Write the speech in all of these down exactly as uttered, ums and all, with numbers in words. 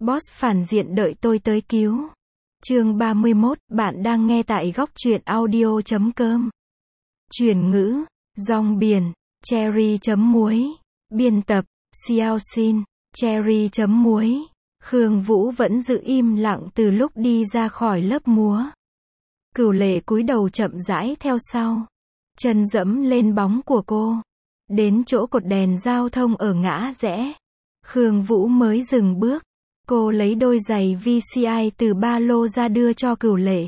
Boss phản diện đợi tôi tới cứu. Chương ba mươi mốt, bạn đang nghe tại góc truyện audio chấm com. Chuyển ngữ, rong biển, cherry chấm muối. Biên tập, Xiao Xin, cherry chấm muối. Khương Vũ vẫn giữ im lặng từ lúc đi ra khỏi lớp múa. Cửu Lệ cúi đầu chậm rãi theo sau. Chân dẫm lên bóng của cô. Đến chỗ cột đèn giao thông ở ngã rẽ. Khương Vũ mới dừng bước. Cô lấy đôi giày vê xê i từ ba lô ra đưa cho Cửu Lệ.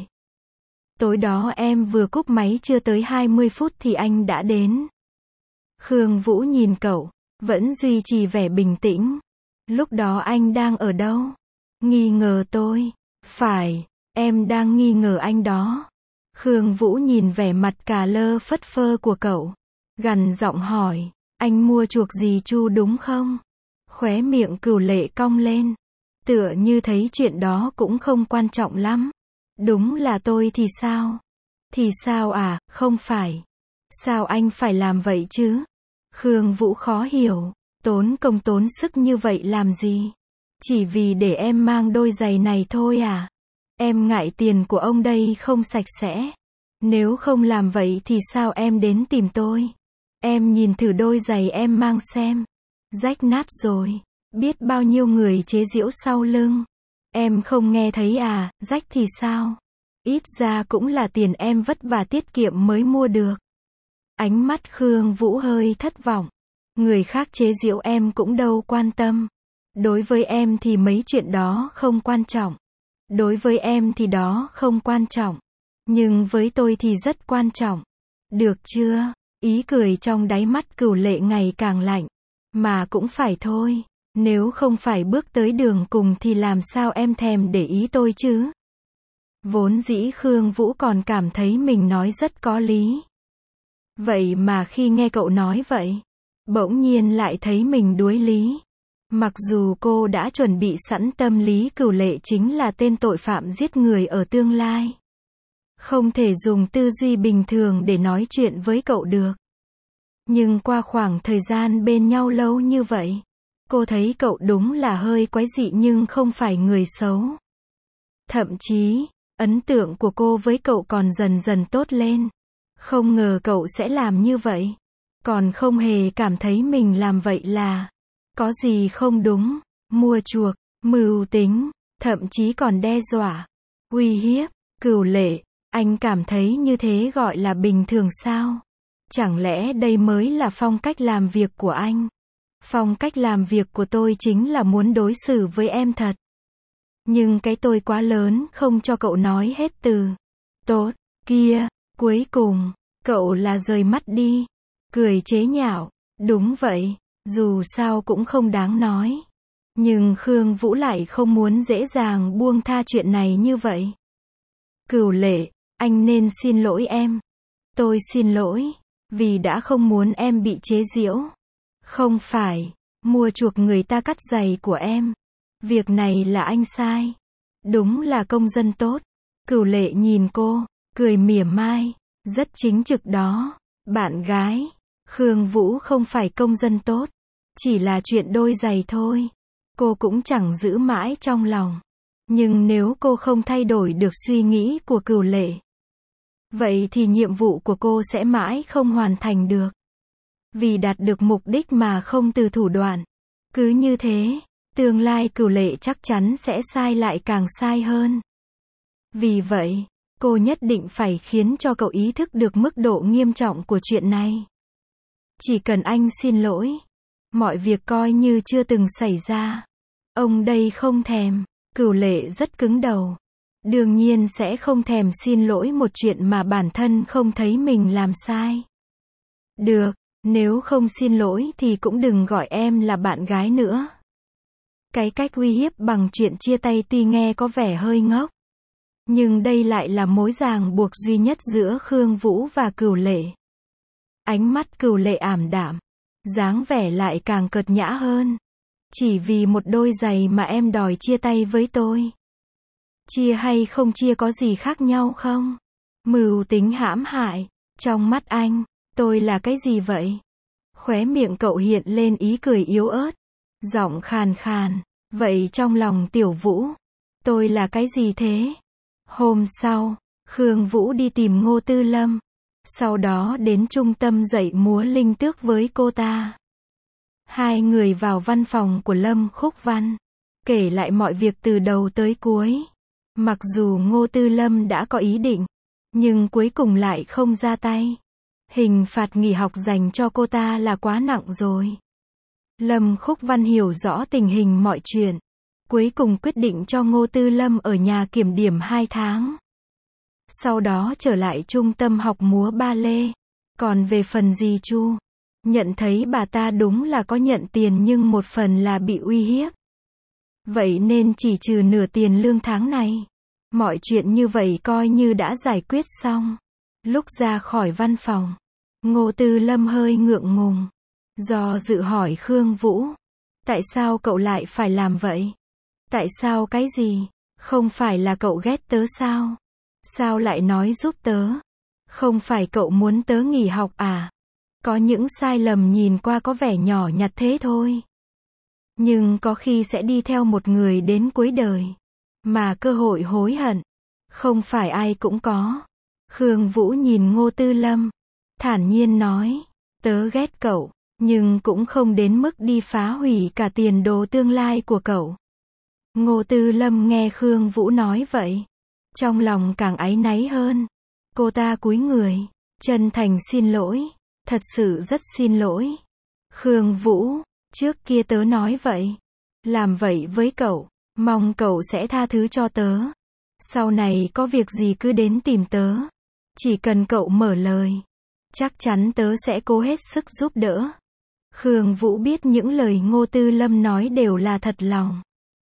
Tối đó em vừa cúp máy chưa tới hai mươi phút thì anh đã đến. Khương Vũ nhìn cậu, vẫn duy trì vẻ bình tĩnh. Lúc đó anh đang ở đâu? Nghi ngờ tôi. Phải, em đang nghi ngờ anh đó. Khương Vũ nhìn vẻ mặt cà lơ phất phơ của cậu. Gằn giọng hỏi, anh mua chuộc gì Chu đúng không? Khóe miệng Cửu Lệ cong lên. Tựa như thấy chuyện đó cũng không quan trọng lắm. Đúng là tôi thì sao? Thì sao à, không phải. Sao anh phải làm vậy chứ? Khương Vũ khó hiểu, tốn công tốn sức như vậy làm gì? Chỉ vì để em mang đôi giày này thôi à? Em ngại tiền của ông đây không sạch sẽ. Nếu không làm vậy thì sao em đến tìm tôi? Em nhìn thử đôi giày em mang xem. Rách nát rồi. Biết bao nhiêu người chế giễu sau lưng. Em không nghe thấy à, rách thì sao? Ít ra cũng là tiền em vất vả tiết kiệm mới mua được. Ánh mắt Khương Vũ hơi thất vọng. Người khác chế giễu em cũng đâu quan tâm. Đối với em thì mấy chuyện đó không quan trọng. Đối với em thì đó không quan trọng. Nhưng với tôi thì rất quan trọng. Được chưa? Ý cười trong đáy mắt Cửu Lệ ngày càng lạnh. Mà cũng phải thôi. Nếu không phải bước tới đường cùng thì làm sao em thèm để ý tôi chứ? Vốn dĩ Khương Vũ còn cảm thấy mình nói rất có lý. Vậy mà khi nghe cậu nói vậy, bỗng nhiên lại thấy mình đuối lý. Mặc dù cô đã chuẩn bị sẵn tâm lý Cửu Lệ chính là tên tội phạm giết người ở tương lai. Không thể dùng tư duy bình thường để nói chuyện với cậu được. Nhưng qua khoảng thời gian bên nhau lâu như vậy, cô thấy cậu đúng là hơi quái dị nhưng không phải người xấu. Thậm chí, ấn tượng của cô với cậu còn dần dần tốt lên. Không ngờ cậu sẽ làm như vậy. Còn không hề cảm thấy mình làm vậy là có gì không đúng, mua chuộc, mưu tính, thậm chí còn đe dọa, uy hiếp. Cửu Lệ, anh cảm thấy như thế gọi là bình thường sao? Chẳng lẽ đây mới là phong cách làm việc của anh? Phong cách làm việc của tôi chính là muốn đối xử với em thật. Nhưng cái tôi quá lớn không cho cậu nói hết từ tốt, kia, cuối cùng, cậu là rời mắt đi. Cười chế nhạo, đúng vậy, dù sao cũng không đáng nói. Nhưng Khương Vũ lại không muốn dễ dàng buông tha chuyện này như vậy. Cửu Lệ, anh nên xin lỗi em. Tôi xin lỗi, vì đã không muốn em bị chế giễu. Không phải, mua chuộc người ta cắt giày của em. Việc này là anh sai. Đúng là công dân tốt. Cửu Lệ nhìn cô, cười mỉa mai, rất chính trực đó. Bạn gái, Khương Vũ không phải công dân tốt. Chỉ là chuyện đôi giày thôi. Cô cũng chẳng giữ mãi trong lòng. Nhưng nếu cô không thay đổi được suy nghĩ của Cửu Lệ, vậy thì nhiệm vụ của cô sẽ mãi không hoàn thành được. Vì đạt được mục đích mà không từ thủ đoạn. Cứ như thế, tương lai Cửu Lệ chắc chắn sẽ sai lại càng sai hơn. Vì vậy, cô nhất định phải khiến cho cậu ý thức được mức độ nghiêm trọng của chuyện này. Chỉ cần anh xin lỗi, mọi việc coi như chưa từng xảy ra. Ông đây không thèm. Cửu Lệ rất cứng đầu. Đương nhiên sẽ không thèm xin lỗi một chuyện mà bản thân không thấy mình làm sai. Được, nếu không xin lỗi thì cũng đừng gọi em là bạn gái nữa. Cái cách uy hiếp bằng chuyện chia tay tuy nghe có vẻ hơi ngốc. Nhưng đây lại là mối ràng buộc duy nhất giữa Khương Vũ và Cửu Lệ. Ánh mắt Cửu Lệ ảm đạm. Dáng vẻ lại càng cợt nhã hơn. Chỉ vì một đôi giày mà em đòi chia tay với tôi. Chia hay không chia có gì khác nhau không? Mưu tính hãm hại. Trong mắt anh, tôi là cái gì vậy? Khóe miệng cậu hiện lên ý cười yếu ớt. Giọng khàn khàn. Vậy trong lòng Tiểu Vũ, tôi là cái gì thế? Hôm sau, Khương Vũ đi tìm Ngô Tư Lâm. Sau đó đến trung tâm dạy múa Linh Tước với cô ta. Hai người vào văn phòng của Lâm Khúc Văn, kể lại mọi việc từ đầu tới cuối. Mặc dù Ngô Tư Lâm đã có ý định, nhưng cuối cùng lại không ra tay. Hình phạt nghỉ học dành cho cô ta là quá nặng rồi. Lâm Khúc Văn hiểu rõ tình hình mọi chuyện. Cuối cùng quyết định cho Ngô Tư Lâm ở nhà kiểm điểm hai tháng. Sau đó trở lại trung tâm học múa ba lê. Còn về phần dì Chu, nhận thấy bà ta đúng là có nhận tiền nhưng một phần là bị uy hiếp. Vậy nên chỉ trừ nửa tiền lương tháng này. Mọi chuyện như vậy coi như đã giải quyết xong. Lúc ra khỏi văn phòng, Ngô Tư Lâm hơi ngượng ngùng. Do dự hỏi Khương Vũ. Tại sao cậu lại phải làm vậy? Tại sao cái gì? Không phải là cậu ghét tớ sao? Sao lại nói giúp tớ? Không phải cậu muốn tớ nghỉ học à? Có những sai lầm nhìn qua có vẻ nhỏ nhặt thế thôi. Nhưng có khi sẽ đi theo một người đến cuối đời. Mà cơ hội hối hận, không phải ai cũng có. Khương Vũ nhìn Ngô Tư Lâm, thản nhiên nói, tớ ghét cậu, nhưng cũng không đến mức đi phá hủy cả tiền đồ tương lai của cậu. Ngô Tư Lâm nghe Khương Vũ nói vậy, trong lòng càng áy náy hơn. Cô ta cúi người, chân thành xin lỗi, thật sự rất xin lỗi. Khương Vũ, trước kia tớ nói vậy, làm vậy với cậu, mong cậu sẽ tha thứ cho tớ. Sau này có việc gì cứ đến tìm tớ. Chỉ cần cậu mở lời, chắc chắn tớ sẽ cố hết sức giúp đỡ. Khương Vũ biết những lời Ngô Tư Lâm nói đều là thật lòng.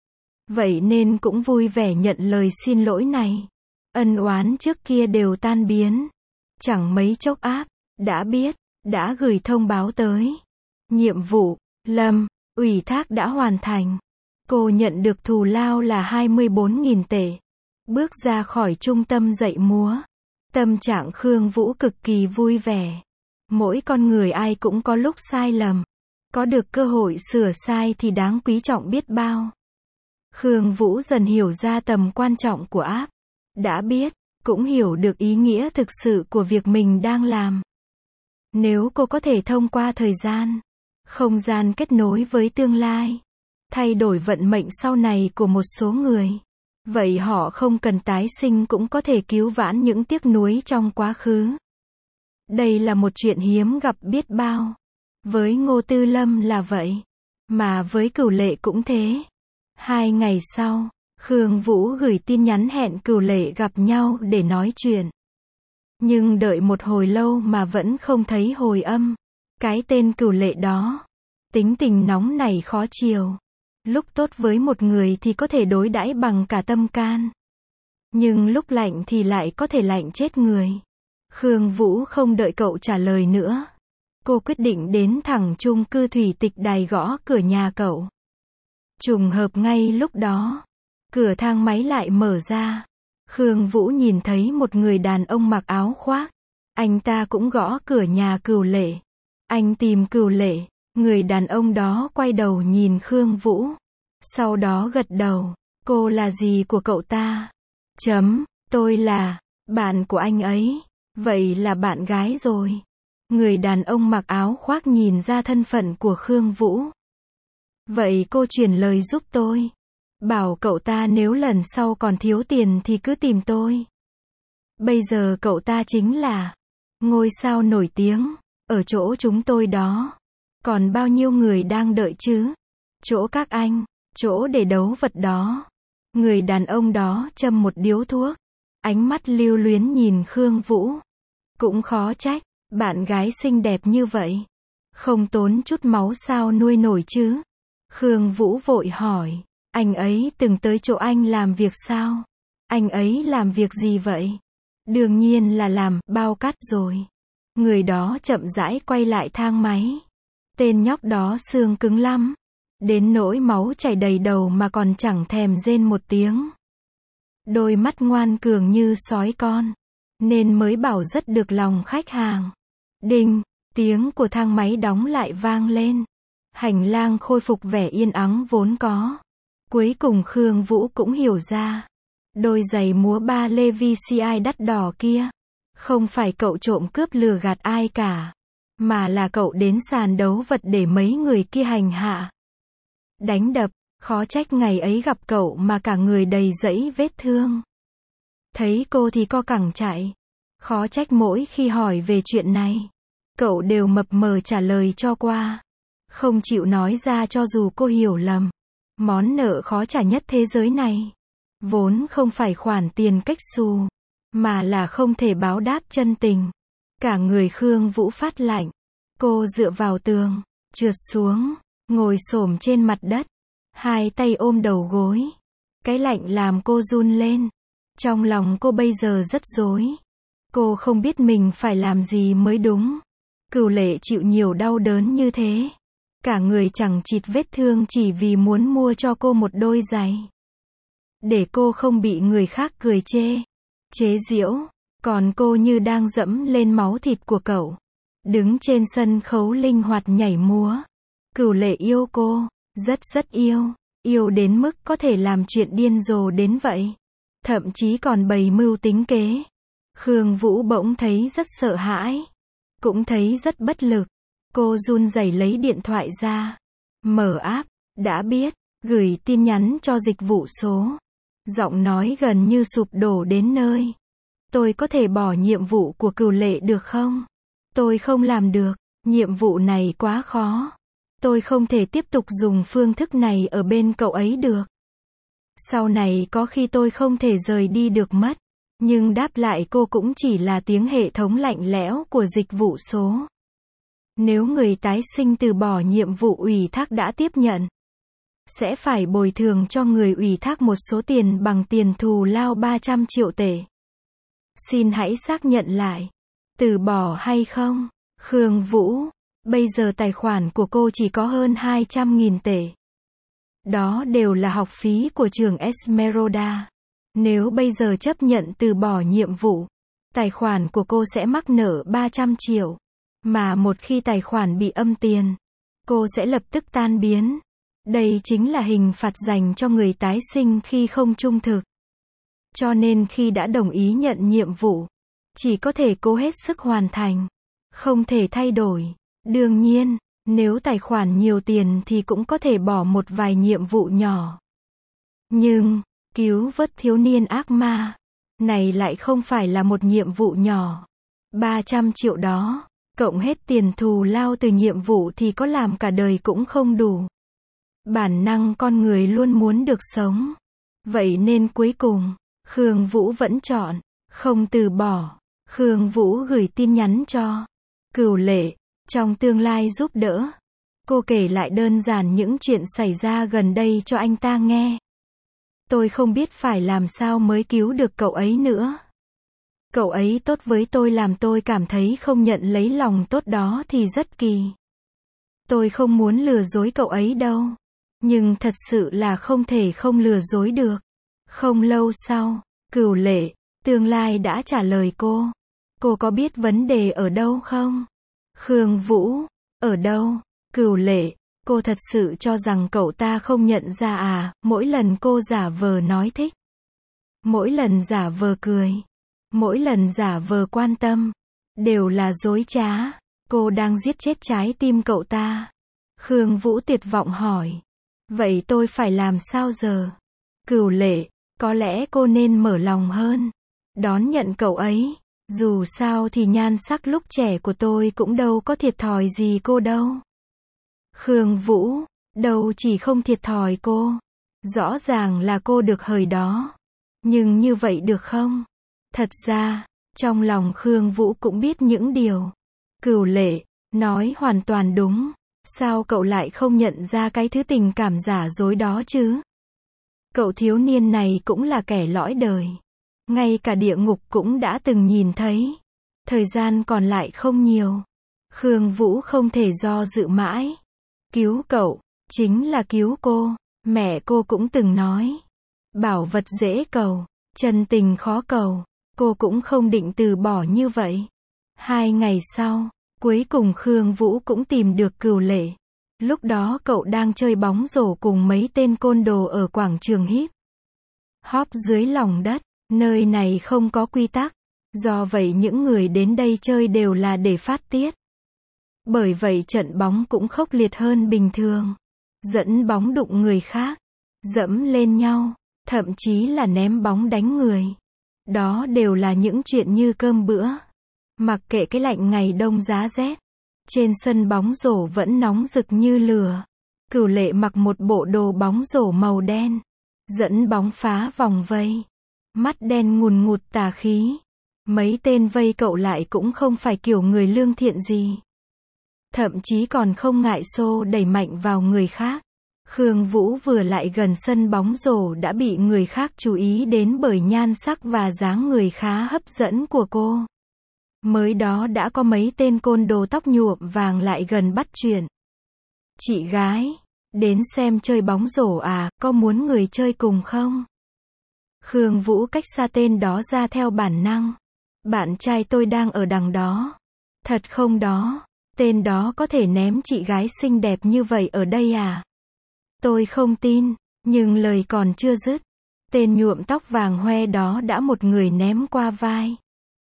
Vậy nên cũng vui vẻ nhận lời xin lỗi này. Ân oán trước kia đều tan biến. Chẳng mấy chốc áp, đã biết, đã gửi thông báo tới. Nhiệm vụ, Lâm, ủy thác đã hoàn thành. Cô nhận được thù lao là hai mươi bốn nghìn tệ. Bước ra khỏi trung tâm dạy múa. Tâm trạng Khương Vũ cực kỳ vui vẻ. Mỗi con người ai cũng có lúc sai lầm. Có được cơ hội sửa sai thì đáng quý trọng biết bao. Khương Vũ dần hiểu ra tầm quan trọng của app. Đã biết, cũng hiểu được ý nghĩa thực sự của việc mình đang làm. Nếu cô có thể thông qua thời gian, không gian kết nối với tương lai, thay đổi vận mệnh sau này của một số người, vậy họ không cần tái sinh cũng có thể cứu vãn những tiếc nuối trong quá khứ. Đây là một chuyện hiếm gặp biết bao. Với Ngô Tư Lâm là vậy, mà với Cửu Lệ cũng thế. Hai ngày sau, Khương Vũ gửi tin nhắn hẹn Cửu Lệ gặp nhau để nói chuyện. Nhưng đợi một hồi lâu mà vẫn không thấy hồi âm. Cái tên Cửu Lệ đó, tính tình nóng nảy khó chiều. Lúc tốt với một người thì có thể đối đãi bằng cả tâm can. Nhưng lúc lạnh thì lại có thể lạnh chết người. Khương Vũ không đợi cậu trả lời nữa. Cô quyết định đến thẳng chung cư Thủy Tịch Đài gõ cửa nhà cậu. Trùng hợp ngay lúc đó, cửa thang máy lại mở ra. Khương Vũ nhìn thấy một người đàn ông mặc áo khoác. Anh ta cũng gõ cửa nhà Cửu Lệ. Anh tìm Cửu Lệ. Người đàn ông đó quay đầu nhìn Khương Vũ. Sau đó gật đầu. Cô là gì của cậu ta? Chấm, tôi là bạn của anh ấy. Vậy là bạn gái rồi. Người đàn ông mặc áo khoác nhìn ra thân phận của Khương Vũ. Vậy cô truyền lời giúp tôi. Bảo cậu ta nếu lần sau còn thiếu tiền thì cứ tìm tôi. Bây giờ cậu ta chính là ngôi sao nổi tiếng ở chỗ chúng tôi đó. Còn bao nhiêu người đang đợi chứ? Chỗ các anh, chỗ để đấu vật đó. Người đàn ông đó châm một điếu thuốc. Ánh mắt lưu luyến nhìn Khương Vũ. Cũng khó trách, bạn gái xinh đẹp như vậy. Không tốn chút máu sao nuôi nổi chứ? Khương Vũ vội hỏi. Anh ấy từng tới chỗ anh làm việc sao? Anh ấy làm việc gì vậy? Đương nhiên là làm bao cát rồi. Người đó chậm rãi quay lại thang máy. Tên nhóc đó xương cứng lắm. Đến nỗi máu chảy đầy đầu mà còn chẳng thèm rên một tiếng. Đôi mắt ngoan cường như sói con. Nên mới bảo rất được lòng khách hàng. Đinh, tiếng của thang máy đóng lại vang lên. Hành lang khôi phục vẻ yên ắng vốn có. Cuối cùng Khương Vũ cũng hiểu ra. Đôi giày múa ba lê vê xê i đắt đỏ kia. Không phải cậu trộm cướp lừa gạt ai cả. Mà là cậu đến sàn đấu vật để mấy người kia hành hạ. Đánh đập, khó trách ngày ấy gặp cậu mà cả người đầy dẫy vết thương. Thấy cô thì co cẳng chạy. Khó trách mỗi khi hỏi về chuyện này, cậu đều mập mờ trả lời cho qua. Không chịu nói ra cho dù cô hiểu lầm. Món nợ khó trả nhất thế giới này. Vốn không phải khoản tiền cách xù. Mà là không thể báo đáp chân tình. Cả người Khương Vũ phát lạnh. Cô dựa vào tường, trượt xuống, ngồi xổm trên mặt đất. Hai tay ôm đầu gối. Cái lạnh làm cô run lên. Trong lòng cô bây giờ rất rối. Cô không biết mình phải làm gì mới đúng. Cửu Lệ chịu nhiều đau đớn như thế. Cả người chẳng chịt vết thương chỉ vì muốn mua cho cô một đôi giày. Để cô không bị người khác cười chê, chế giễu. Còn cô như đang dẫm lên máu thịt của cậu. Đứng trên sân khấu linh hoạt nhảy múa. Cửu Lệ yêu cô, rất rất yêu. Yêu đến mức có thể làm chuyện điên rồ đến vậy. Thậm chí còn bày mưu tính kế. Khương Vũ bỗng thấy rất sợ hãi. Cũng thấy rất bất lực. Cô run rẩy lấy điện thoại ra. Mở app, đã biết, gửi tin nhắn cho dịch vụ số. Giọng nói gần như sụp đổ đến nơi. Tôi có thể bỏ nhiệm vụ của Cửu Lệ được không? Tôi không làm được. Nhiệm vụ này quá khó. Tôi không thể tiếp tục dùng phương thức này ở bên cậu ấy được. Sau này có khi tôi không thể rời đi được mất. Nhưng đáp lại cô cũng chỉ là tiếng hệ thống lạnh lẽo của dịch vụ số. Nếu người tái sinh từ bỏ nhiệm vụ ủy thác đã tiếp nhận, sẽ phải bồi thường cho người ủy thác một số tiền bằng tiền thù lao ba trăm triệu tệ. Xin hãy xác nhận lại. Từ bỏ hay không? Khương Vũ, bây giờ tài khoản của cô chỉ có hơn hai trăm nghìn tệ. Đó đều là học phí của trường Esmeralda. Nếu bây giờ chấp nhận từ bỏ nhiệm vụ, tài khoản của cô sẽ mắc nợ ba trăm triệu. Mà một khi tài khoản bị âm tiền, cô sẽ lập tức tan biến. Đây chính là hình phạt dành cho người tái sinh khi không trung thực. Cho nên khi đã đồng ý nhận nhiệm vụ, chỉ có thể cố hết sức hoàn thành. Không thể thay đổi. Đương nhiên, nếu tài khoản nhiều tiền thì cũng có thể bỏ một vài nhiệm vụ nhỏ. Nhưng, cứu vớt thiếu niên ác ma, này lại không phải là một nhiệm vụ nhỏ. ba trăm triệu đó, cộng hết tiền thù lao từ nhiệm vụ thì có làm cả đời cũng không đủ. Bản năng con người luôn muốn được sống. Vậy nên cuối cùng, Khương Vũ vẫn chọn, không từ bỏ. Khương Vũ gửi tin nhắn cho Cửu Lệ, trong tương lai giúp đỡ. Cô kể lại đơn giản những chuyện xảy ra gần đây cho anh ta nghe. Tôi không biết phải làm sao mới cứu được cậu ấy nữa. Cậu ấy tốt với tôi làm tôi cảm thấy không nhận lấy lòng tốt đó thì rất kỳ. Tôi không muốn lừa dối cậu ấy đâu. Nhưng thật sự là không thể không lừa dối được. Không lâu sau, Cửu Lệ, tương lai đã trả lời cô. Cô có biết vấn đề ở đâu không? Khương Vũ, ở đâu? Cửu Lệ, cô thật sự cho rằng cậu ta không nhận ra à? Mỗi lần cô giả vờ nói thích, mỗi lần giả vờ cười, mỗi lần giả vờ quan tâm, đều là dối trá. Cô đang giết chết trái tim cậu ta. Khương Vũ tuyệt vọng hỏi. Vậy tôi phải làm sao giờ? Cửu Lệ, có lẽ cô nên mở lòng hơn. Đón nhận cậu ấy. Dù sao thì nhan sắc lúc trẻ của tôi cũng đâu có thiệt thòi gì cô đâu. Khương Vũ, đâu chỉ không thiệt thòi cô. Rõ ràng là cô được hời đó. Nhưng như vậy được không? Thật ra, trong lòng Khương Vũ cũng biết những điều Cửu Lệ nói hoàn toàn đúng. Sao cậu lại không nhận ra cái thứ tình cảm giả dối đó chứ? Cậu thiếu niên này cũng là kẻ lõi đời. Ngay cả địa ngục cũng đã từng nhìn thấy. Thời gian còn lại không nhiều. Khương Vũ không thể do dự mãi. Cứu cậu, chính là cứu cô. Mẹ cô cũng từng nói. Bảo vật dễ cầu, chân tình khó cầu. Cô cũng không định từ bỏ như vậy. Hai ngày sau, cuối cùng Khương Vũ cũng tìm được Cửu Lệ. Lúc đó cậu đang chơi bóng rổ cùng mấy tên côn đồ ở quảng trường hip hop dưới lòng đất. Nơi này không có quy tắc. Do vậy những người đến đây chơi đều là để phát tiết. Bởi vậy trận bóng cũng khốc liệt hơn bình thường. Dẫn bóng đụng người khác, dẫm lên nhau, thậm chí là ném bóng đánh người. Đó đều là những chuyện như cơm bữa. Mặc kệ cái lạnh ngày đông giá rét, trên sân bóng rổ vẫn nóng rực như lửa. Cửu Lệ mặc một bộ đồ bóng rổ màu đen, dẫn bóng phá vòng vây. Mắt đen ngùn ngụt tà khí. Mấy tên vây cậu lại cũng không phải kiểu người lương thiện gì. Thậm chí còn không ngại xô đẩy mạnh vào người khác. Khương Vũ vừa lại gần sân bóng rổ đã bị người khác chú ý đến bởi nhan sắc và dáng người khá hấp dẫn của cô. Mới đó đã có mấy tên côn đồ tóc nhuộm vàng lại gần bắt chuyện. Chị gái, đến xem chơi bóng rổ à, có muốn người chơi cùng không? Khương Vũ cách xa tên đó ra theo bản năng. Bạn trai tôi đang ở đằng đó. Thật không đó? Tên đó có thể ném chị gái xinh đẹp như vậy ở đây à? Tôi không tin, nhưng lời còn chưa dứt. Tên nhuộm tóc vàng hoe đó đã một người ném qua vai.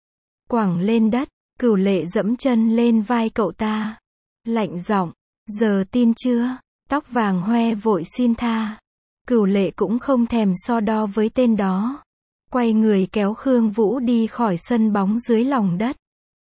Quẳng lên đất, Cửu Lệ dẫm chân lên vai cậu ta. Lạnh giọng, giờ tin chưa? Tóc vàng hoe vội xin tha. Cửu Lệ cũng không thèm so đo với tên đó. Quay người kéo Khương Vũ đi khỏi sân bóng dưới lòng đất.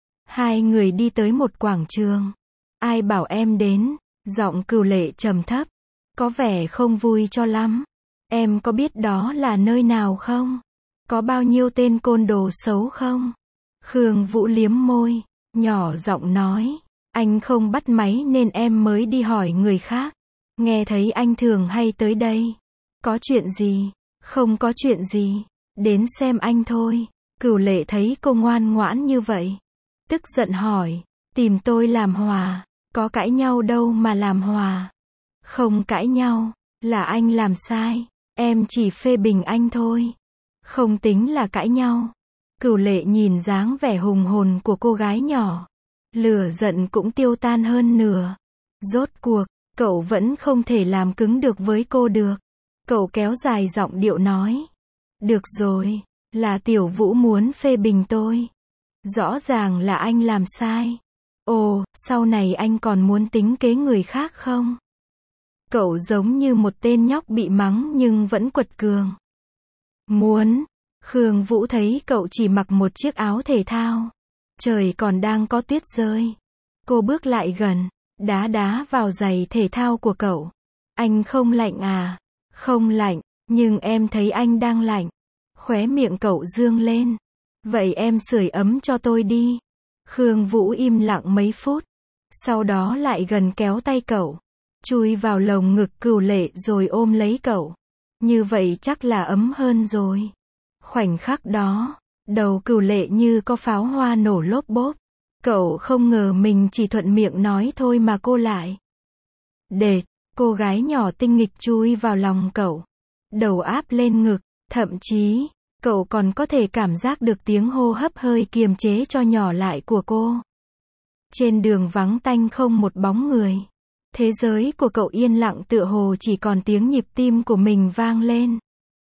Hai người đi tới một quảng trường. Ai bảo em đến? Giọng Cửu Lệ trầm thấp. Có vẻ không vui cho lắm. Em có biết đó là nơi nào không? Có bao nhiêu tên côn đồ xấu không? Khương Vũ liếm môi, nhỏ giọng nói. Anh không bắt máy nên em mới đi hỏi người khác. Nghe thấy anh thường hay tới đây. Có chuyện gì? Không có chuyện gì. Đến xem anh thôi. Cửu Lệ thấy cô ngoan ngoãn như vậy, tức giận hỏi. Tìm tôi làm hòa. Có cãi nhau đâu mà làm hòa. Không cãi nhau, là anh làm sai. Em chỉ phê bình anh thôi. Không tính là cãi nhau. Cửu Lệ nhìn dáng vẻ hùng hồn của cô gái nhỏ. Lửa giận cũng tiêu tan hơn nửa. Rốt cuộc, cậu vẫn không thể làm cứng được với cô được. Cậu kéo dài giọng điệu nói. Được rồi, là Tiểu Vũ muốn phê bình tôi. Rõ ràng là anh làm sai. Ồ, sau này anh còn muốn tính kế người khác không? Cậu giống như một tên nhóc bị mắng nhưng vẫn quật cường. Muốn. Khương Vũ thấy cậu chỉ mặc một chiếc áo thể thao. Trời còn đang có tuyết rơi. Cô bước lại gần, đá đá vào giày thể thao của cậu. Anh không lạnh à? Không lạnh, nhưng em thấy anh đang lạnh. Khóe miệng cậu dương lên. Vậy em sưởi ấm cho tôi đi. Khương Vũ im lặng mấy phút. Sau đó lại gần kéo tay cậu. Chui vào lồng ngực Cửu Lệ rồi ôm lấy cậu. Như vậy chắc là ấm hơn rồi. Khoảnh khắc đó, đầu Cửu Lệ như có pháo hoa nổ lốp bốp. Cậu không ngờ mình chỉ thuận miệng nói thôi mà cô lại. Đệt, cô gái nhỏ tinh nghịch chui vào lòng cậu. Đầu áp lên ngực, thậm chí, cậu còn có thể cảm giác được tiếng hô hấp hơi kiềm chế cho nhỏ lại của cô. Trên đường vắng tanh không một bóng người. Thế giới của cậu yên lặng tựa hồ chỉ còn tiếng nhịp tim của mình vang lên.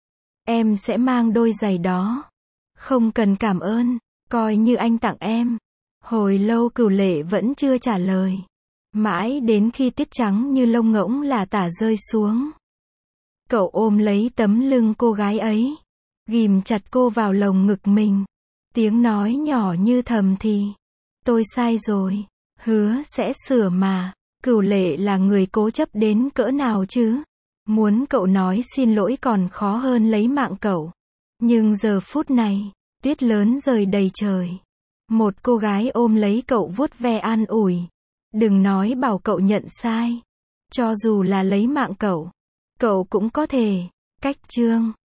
Em sẽ mang đôi giày đó. Không cần cảm ơn, coi như anh tặng em. Hồi lâu Cửu Lệ vẫn chưa trả lời. Mãi đến khi tiết trắng như lông ngỗng là tả rơi xuống. Cậu ôm lấy tấm lưng cô gái ấy. Ghim chặt cô vào lồng ngực mình. Tiếng nói nhỏ như thầm thì. Tôi sai rồi. Hứa sẽ sửa mà. Cửu Lệ là người cố chấp đến cỡ nào chứ? Muốn cậu nói xin lỗi còn khó hơn lấy mạng cậu. Nhưng giờ phút này, tuyết lớn rơi đầy trời. Một cô gái ôm lấy cậu vuốt ve an ủi. Đừng nói bảo cậu nhận sai. Cho dù là lấy mạng cậu, cậu cũng có thể. Cách chương